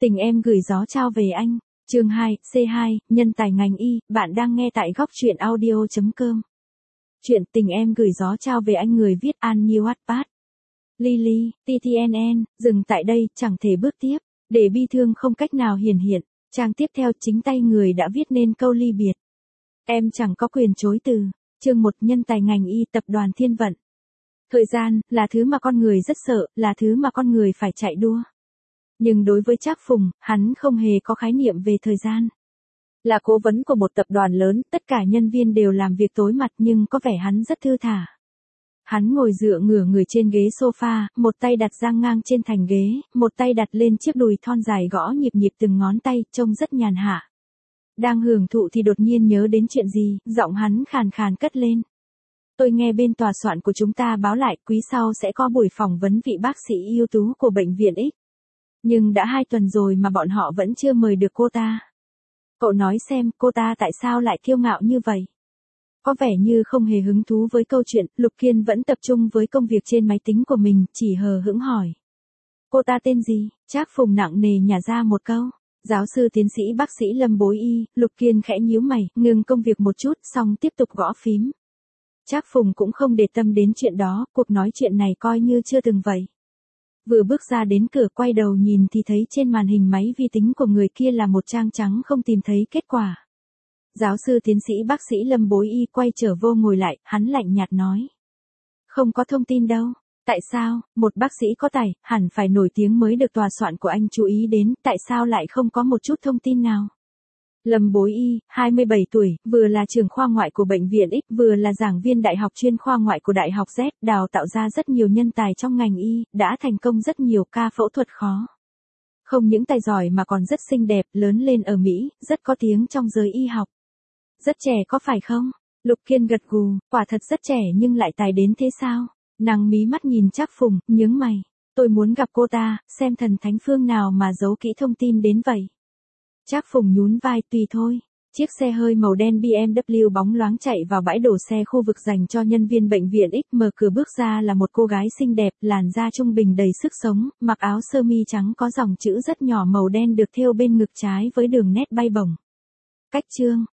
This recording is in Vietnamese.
Tình em gửi gió trao về anh. Chương 2, C2, nhân tài ngành y, bạn đang nghe tại góc truyện audio.com. Chuyện Tình em gửi gió trao về anh, người viết An Nhiêu Wattpad. Lily, TTNN, dừng tại đây, chẳng thể bước tiếp, để bi thương không cách nào hiển hiện. Trang tiếp theo, chính tay người đã viết nên câu ly biệt. Em chẳng có quyền chối từ. Chương 1, nhân tài ngành y, tập đoàn Thiên Vận. Thời gian là thứ mà con người rất sợ, là thứ mà con người phải chạy đua. Nhưng đối với Trác Phùng, hắn không hề có khái niệm về thời gian. Là cố vấn của một tập đoàn lớn, tất cả nhân viên đều làm việc tối mặt nhưng có vẻ hắn rất thư thả. Hắn ngồi dựa ngửa người trên ghế sofa, một tay đặt dang ngang trên thành ghế, một tay đặt lên chiếc đùi thon dài gõ nhịp nhịp từng ngón tay, trông rất nhàn hạ. Đang hưởng thụ thì đột nhiên nhớ đến chuyện gì, giọng hắn khàn khàn cất lên. Tôi nghe bên tòa soạn của chúng ta báo lại quý sau sẽ có buổi phỏng vấn vị bác sĩ ưu tú của bệnh viện X. Nhưng đã 2 tuần rồi mà bọn họ vẫn chưa mời được cô ta. Cậu nói xem cô ta tại sao lại kiêu ngạo như vậy? Có vẻ như không hề hứng thú với câu chuyện, Lục Kiên vẫn tập trung với công việc trên máy tính của mình, chỉ hờ hững hỏi. Cô ta tên gì? Trác Phùng nặng nề nhả ra một câu. Giáo sư tiến sĩ bác sĩ Lâm Bối Y. Lục Kiên khẽ nhíu mày, ngừng công việc một chút, xong tiếp tục gõ phím. Trác Phùng cũng không để tâm đến chuyện đó, cuộc nói chuyện này coi như chưa từng vậy. Vừa bước ra đến cửa, quay đầu nhìn thì thấy trên màn hình máy vi tính của người kia là một trang trắng không tìm thấy kết quả. Giáo sư tiến sĩ bác sĩ Lâm Bối Y quay trở vô ngồi lại, hắn lạnh nhạt nói. Không có thông tin đâu. Tại sao, một bác sĩ có tài, hẳn phải nổi tiếng mới được tòa soạn của anh chú ý đến, tại sao lại không có một chút thông tin nào? Lâm Bối Y, 27 tuổi, vừa là trưởng khoa ngoại của bệnh viện X, vừa là giảng viên đại học chuyên khoa ngoại của Đại học Z, đào tạo ra rất nhiều nhân tài trong ngành y, đã thành công rất nhiều ca phẫu thuật khó. Không những tài giỏi mà còn rất xinh đẹp, lớn lên ở Mỹ, rất có tiếng trong giới y học. Rất trẻ có phải không? Lục Kiên gật gù, quả thật rất trẻ nhưng lại tài đến thế sao? Nàng mí mắt nhìn Trác Phùng, nhướng mày. Tôi muốn gặp cô ta, xem thần thánh phương nào mà giấu kỹ thông tin đến vậy. Trác Phùng nhún vai, tùy thôi. Chiếc xe hơi màu đen BMW bóng loáng chạy vào bãi đổ xe khu vực dành cho nhân viên bệnh viện X, mở cửa bước ra là một cô gái xinh đẹp, làn da trung bình đầy sức sống, mặc áo sơ mi trắng có dòng chữ rất nhỏ màu đen được thêu bên ngực trái với đường nét bay bổng. Cách chương,